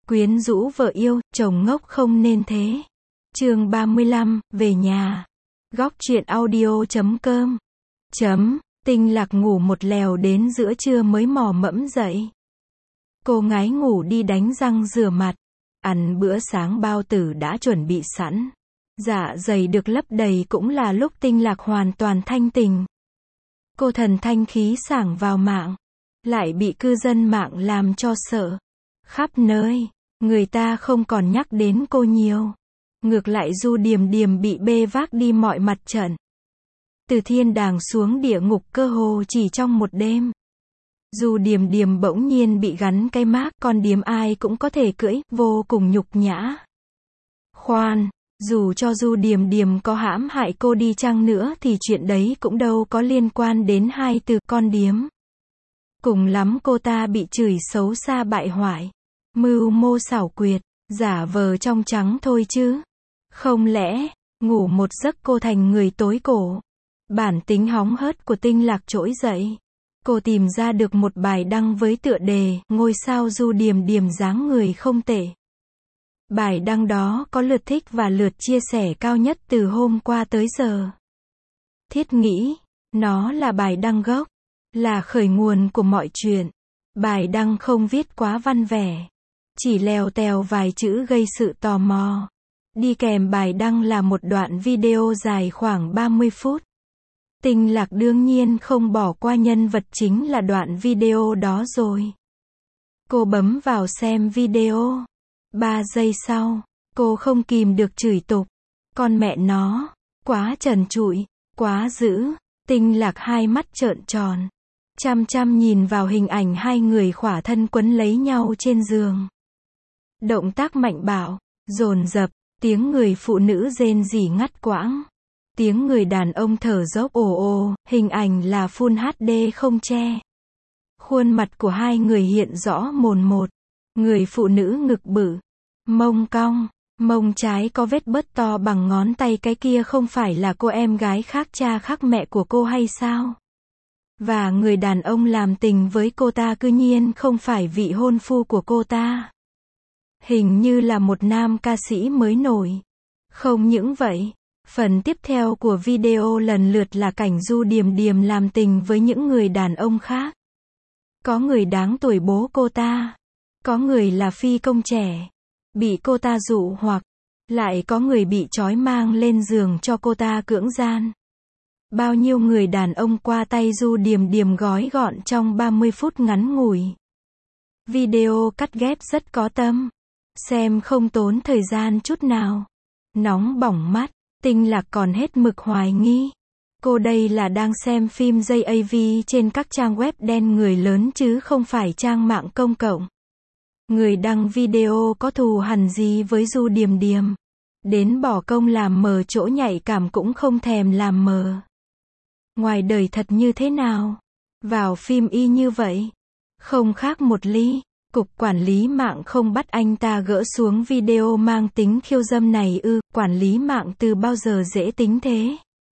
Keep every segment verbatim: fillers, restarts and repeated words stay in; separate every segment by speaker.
Speaker 1: Quyến rũ vợ yêu, chồng ngốc không nên thế. Chương ba mươi lăm, về nhà. Góc truyện audio chấm com. Chấm, Tinh Lạc ngủ một lèo đến giữa trưa mới mò mẫm dậy. Cô ngái ngủ đi đánh răng rửa mặt. Ăn bữa sáng bao tử đã chuẩn bị sẵn. Dạ dày được lấp đầy cũng là lúc Tinh Lạc hoàn toàn thanh tình. Cô thần thanh khí sảng vào mạng. Lại bị cư dân mạng làm cho sợ. Khắp nơi, người ta không còn nhắc đến cô nhiều. Ngược lại Du Điềm Điềm bị bê vác đi mọi mặt trận. Từ thiên đàng xuống địa ngục cơ hồ chỉ trong một đêm. Du Điềm Điềm bỗng nhiên bị gắn cái mác con điếm ai cũng có thể cưỡi, vô cùng nhục nhã. Khoan, dù cho Du Điềm Điềm có hãm hại cô đi chăng nữa thì chuyện đấy cũng đâu có liên quan đến hai từ con điếm. Cùng lắm cô ta bị chửi xấu xa bại hoại, mưu mô xảo quyệt, giả vờ trong trắng thôi chứ. Không lẽ, ngủ một giấc cô thành người tối cổ. Bản tính hóng hớt của Tinh Lạc trỗi dậy. Cô tìm ra được một bài đăng với tựa đề, ngôi sao Du Điềm Điềm dáng người không tệ. Bài đăng đó có lượt thích và lượt chia sẻ cao nhất từ hôm qua tới giờ. Thiết nghĩ, nó là bài đăng gốc, là khởi nguồn của mọi chuyện. Bài đăng không viết quá văn vẻ, chỉ lèo tèo vài chữ gây sự tò mò. Đi kèm bài đăng là một đoạn video dài khoảng ba mươi phút. Tinh Lạc đương nhiên không bỏ qua nhân vật chính là đoạn video đó rồi. Cô bấm vào xem video. Ba giây sau, cô không kìm được chửi tục. Con mẹ nó, quá trần trụi, quá dữ. Tinh Lạc hai mắt trợn tròn, chăm chăm nhìn vào hình ảnh hai người khỏa thân quấn lấy nhau trên giường. Động tác mạnh bạo, dồn dập, tiếng người phụ nữ rên rỉ ngắt quãng. Tiếng người đàn ông thở dốc ồ ồ, hình ảnh là Full hát đê không che. Khuôn mặt của hai người hiện rõ mồn một. Người phụ nữ ngực bự, mông cong, mông trái có vết bớt to bằng ngón tay, cái kia không phải là cô em gái khác cha khác mẹ của cô hay sao? Và người đàn ông làm tình với cô ta cư nhiên không phải vị hôn phu của cô ta. Hình như là một nam ca sĩ mới nổi. Không những vậy, phần tiếp theo của video lần lượt là cảnh Du Điềm Điềm làm tình với những người đàn ông khác. Có người đáng tuổi bố cô ta, có người là phi công trẻ, bị cô ta dụ hoặc, lại có người bị trói mang lên giường cho cô ta cưỡng gian. Bao nhiêu người đàn ông qua tay Du Điềm Điềm gói gọn trong ba mươi phút ngắn ngủi. Video cắt ghép rất có tâm, xem không tốn thời gian chút nào. Nóng bỏng mắt, Tinh Lạc còn hết mực hoài nghi. Cô đây là đang xem phim gi a vê trên các trang web đen người lớn chứ không phải trang mạng công cộng. Người đăng video có thù hằn gì với Du Điềm Điềm? Đến bỏ công làm mờ chỗ nhạy cảm cũng không thèm làm mờ. Ngoài đời thật như thế nào? Vào phim y như vậy. Không khác một ly. Cục quản lý mạng không bắt anh ta gỡ xuống video mang tính khiêu dâm này ư? Quản lý mạng từ bao giờ dễ tính thế?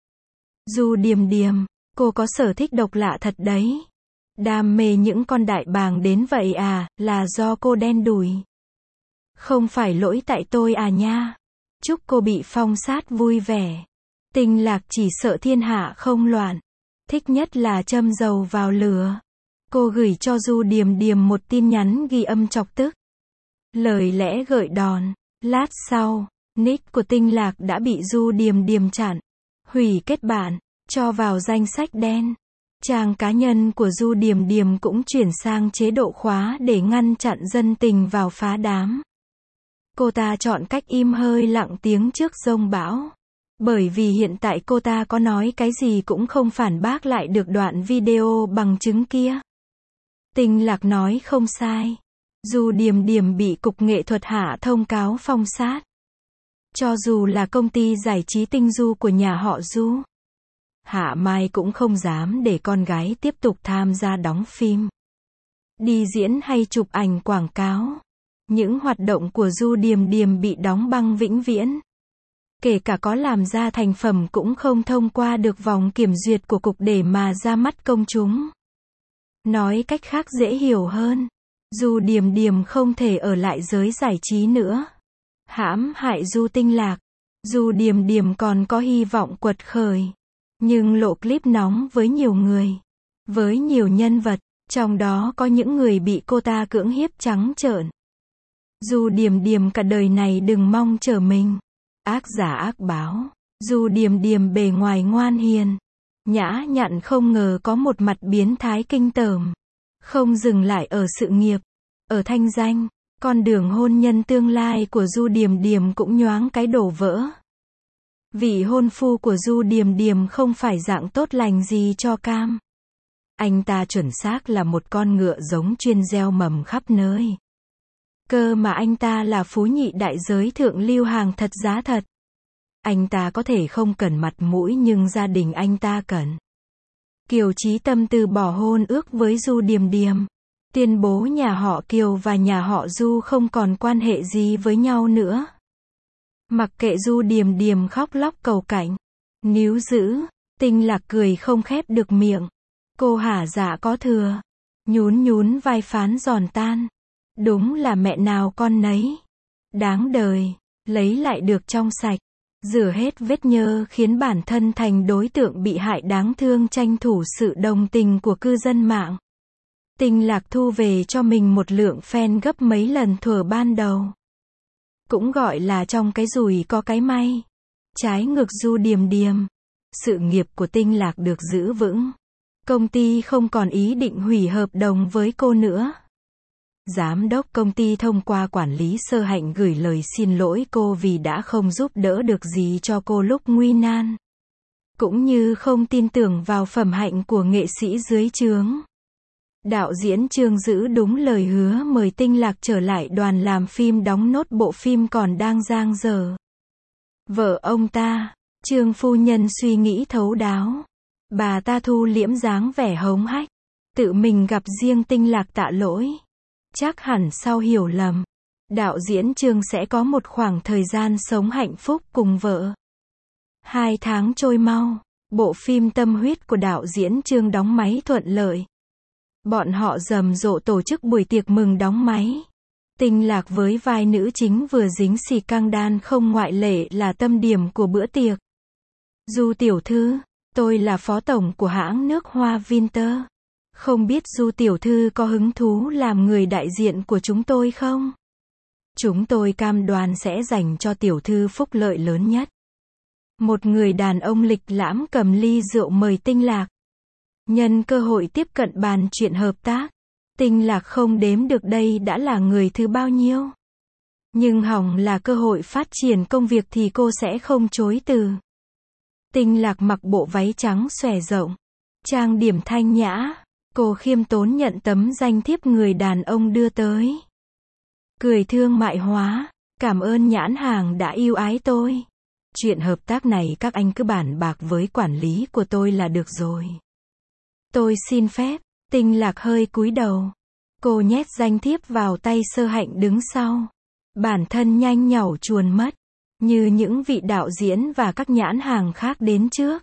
Speaker 1: Du Điềm Điềm, cô có sở thích độc lạ thật đấy. Đam mê những con đại bàng đến vậy à, là do cô đen đủi. Không phải lỗi tại tôi à nha. Chúc cô bị phong sát vui vẻ. Tinh Lạc chỉ sợ thiên hạ không loạn. Thích nhất là châm dầu vào lửa. Cô gửi cho Du Điềm Điềm một tin nhắn ghi âm chọc tức. Lời lẽ gợi đòn. Lát sau, nick của Tinh Lạc đã bị Du Điềm Điềm chặn, hủy kết bạn, cho vào danh sách đen. Trang cá nhân của Du Điềm Điềm cũng chuyển sang chế độ khóa để ngăn chặn dân tình vào phá đám. Cô ta chọn cách im hơi lặng tiếng trước dông bão. Bởi vì hiện tại cô ta có nói cái gì cũng không phản bác lại được đoạn video bằng chứng kia. Tinh Lạc nói không sai. Du Điềm Điềm bị Cục Nghệ thuật hạ thông cáo phong sát. Cho dù là công ty giải trí Tinh Du của nhà họ Du, Hạ Mai cũng không dám để con gái tiếp tục tham gia đóng phim, đi diễn hay chụp ảnh quảng cáo. Những hoạt động của Du Điềm Điềm bị đóng băng vĩnh viễn. Kể cả có làm ra thành phẩm cũng không thông qua được vòng kiểm duyệt của cục để mà ra mắt công chúng. Nói cách khác dễ hiểu hơn, Du Điềm Điềm không thể ở lại giới giải trí nữa. Hãm hại Du Tinh Lạc. Du Điềm Điềm còn có hy vọng quật khởi. Nhưng lộ clip nóng với nhiều người. Với nhiều nhân vật, trong đó có những người bị cô ta cưỡng hiếp trắng trợn. Du Điềm Điềm cả đời này đừng mong trở mình. Ác giả ác báo. Du Điềm Điềm bề ngoài ngoan hiền, nhã nhặn, không ngờ có một mặt biến thái kinh tởm. Không dừng lại ở sự nghiệp, ở thanh danh, con đường hôn nhân tương lai của Du Điềm Điềm cũng nhoáng cái đổ vỡ. Vị hôn phu của Du Điềm Điềm không phải dạng tốt lành gì cho cam. Anh ta chuẩn xác là một con ngựa giống chuyên gieo mầm khắp nơi. Cơ mà anh ta là phú nhị đại giới thượng lưu, hàng thật giá thật. Anh ta có thể không cần mặt mũi nhưng gia đình anh ta cần. Kiều Chí Tâm từ bỏ hôn ước với Du Điềm Điềm, tuyên bố nhà họ Kiều và nhà họ Du không còn quan hệ gì với nhau nữa. Mặc kệ Du Điềm Điềm khóc lóc cầu cảnh, níu giữ, Tinh Lạc cười không khép được miệng. Cô hả dạ có thừa, nhún nhún vai phán giòn tan. Đúng là mẹ nào con nấy. Đáng đời, lấy lại được trong sạch, rửa hết vết nhơ khiến bản thân thành đối tượng bị hại đáng thương, tranh thủ sự đồng tình của cư dân mạng. Tinh Lạc thu về cho mình một lượng fan gấp mấy lần thuở ban đầu. Cũng gọi là trong cái rủi có cái may. Trái ngược Du Điềm Điềm, sự nghiệp của Tinh Lạc được giữ vững. Công ty không còn ý định hủy hợp đồng với cô nữa. Giám đốc công ty thông qua quản lý Sơ Hạnh gửi lời xin lỗi cô vì đã không giúp đỡ được gì cho cô lúc nguy nan. Cũng như không tin tưởng vào phẩm hạnh của nghệ sĩ dưới trướng. Đạo diễn Trương giữ đúng lời hứa mời Tinh Lạc trở lại đoàn làm phim đóng nốt bộ phim còn đang dang dở. Vợ ông ta, Trương phu nhân suy nghĩ thấu đáo. Bà ta thu liễm dáng vẻ hống hách, tự mình gặp riêng Tinh Lạc tạ lỗi. Chắc hẳn sau hiểu lầm, đạo diễn Trương sẽ có một khoảng thời gian sống hạnh phúc cùng vợ. Hai tháng trôi mau, bộ phim Tâm Huyết của đạo diễn Trương đóng máy thuận lợi. Bọn họ rầm rộ tổ chức buổi tiệc mừng đóng máy. Tinh Lạc với vai nữ chính vừa dính xì căng đan không ngoại lệ là tâm điểm của bữa tiệc. Du tiểu thư, tôi là phó tổng của hãng nước hoa Vinter. Không biết Du tiểu thư có hứng thú làm người đại diện của chúng tôi không? Chúng tôi cam đoan sẽ dành cho tiểu thư phúc lợi lớn nhất. Một người đàn ông lịch lãm cầm ly rượu mời Tinh Lạc. Nhân cơ hội tiếp cận bàn chuyện hợp tác. Tinh Lạc không đếm được đây đã là người thứ bao nhiêu. Nhưng hỏng là cơ hội phát triển công việc thì cô sẽ không chối từ. Tinh Lạc mặc bộ váy trắng xòe rộng, trang điểm thanh nhã. Cô khiêm tốn nhận tấm danh thiếp người đàn ông đưa tới. Cười thương mại hóa, cảm ơn nhãn hàng đã yêu ái tôi. Chuyện hợp tác này các anh cứ bàn bạc với quản lý của tôi là được rồi. Tôi xin phép. Tinh Lạc hơi cúi đầu. Cô nhét danh thiếp vào tay Sơ Hạnh đứng sau. Bản thân nhanh nhảu chuồn mất, như những vị đạo diễn và các nhãn hàng khác đến trước.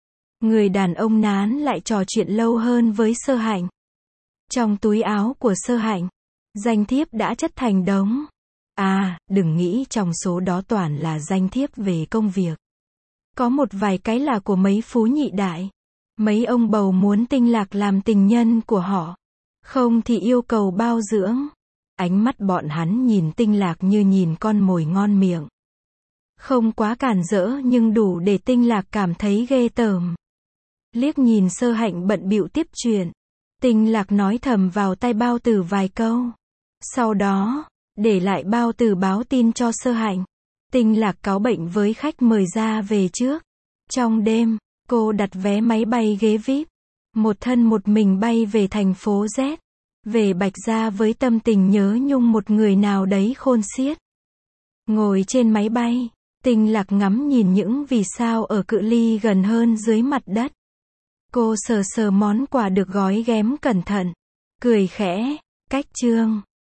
Speaker 1: Người đàn ông nán lại trò chuyện lâu hơn với Sơ Hạnh. Trong túi áo của Sơ Hạnh, danh thiếp đã chất thành đống. À, đừng nghĩ trong số đó toàn là danh thiếp về công việc. Có một vài cái là của mấy phú nhị đại. Mấy ông bầu muốn Tinh Lạc làm tình nhân của họ. Không thì yêu cầu bao dưỡng. Ánh mắt bọn hắn nhìn Tinh Lạc như nhìn con mồi ngon miệng. Không quá cản rỡ nhưng đủ để Tinh Lạc cảm thấy ghê tởm. Liếc nhìn Sơ Hạnh bận bịu tiếp chuyện. Tinh Lạc nói thầm vào tai Bao Tử vài câu. Sau đó, để lại Bao Tử báo tin cho Sơ Hạnh. Tinh Lạc cáu bệnh với khách mời ra về trước. Trong đêm, cô đặt vé máy bay ghế vi ai pi. Một thân một mình bay về thành phố Z. Về Bạch Gia với tâm tình nhớ nhung một người nào đấy khôn xiết. Ngồi trên máy bay, Tinh Lạc ngắm nhìn những vì sao ở cự ly gần hơn dưới mặt đất. Cô sờ sờ món quà được gói ghém cẩn thận. Cười khẽ, cách Trương.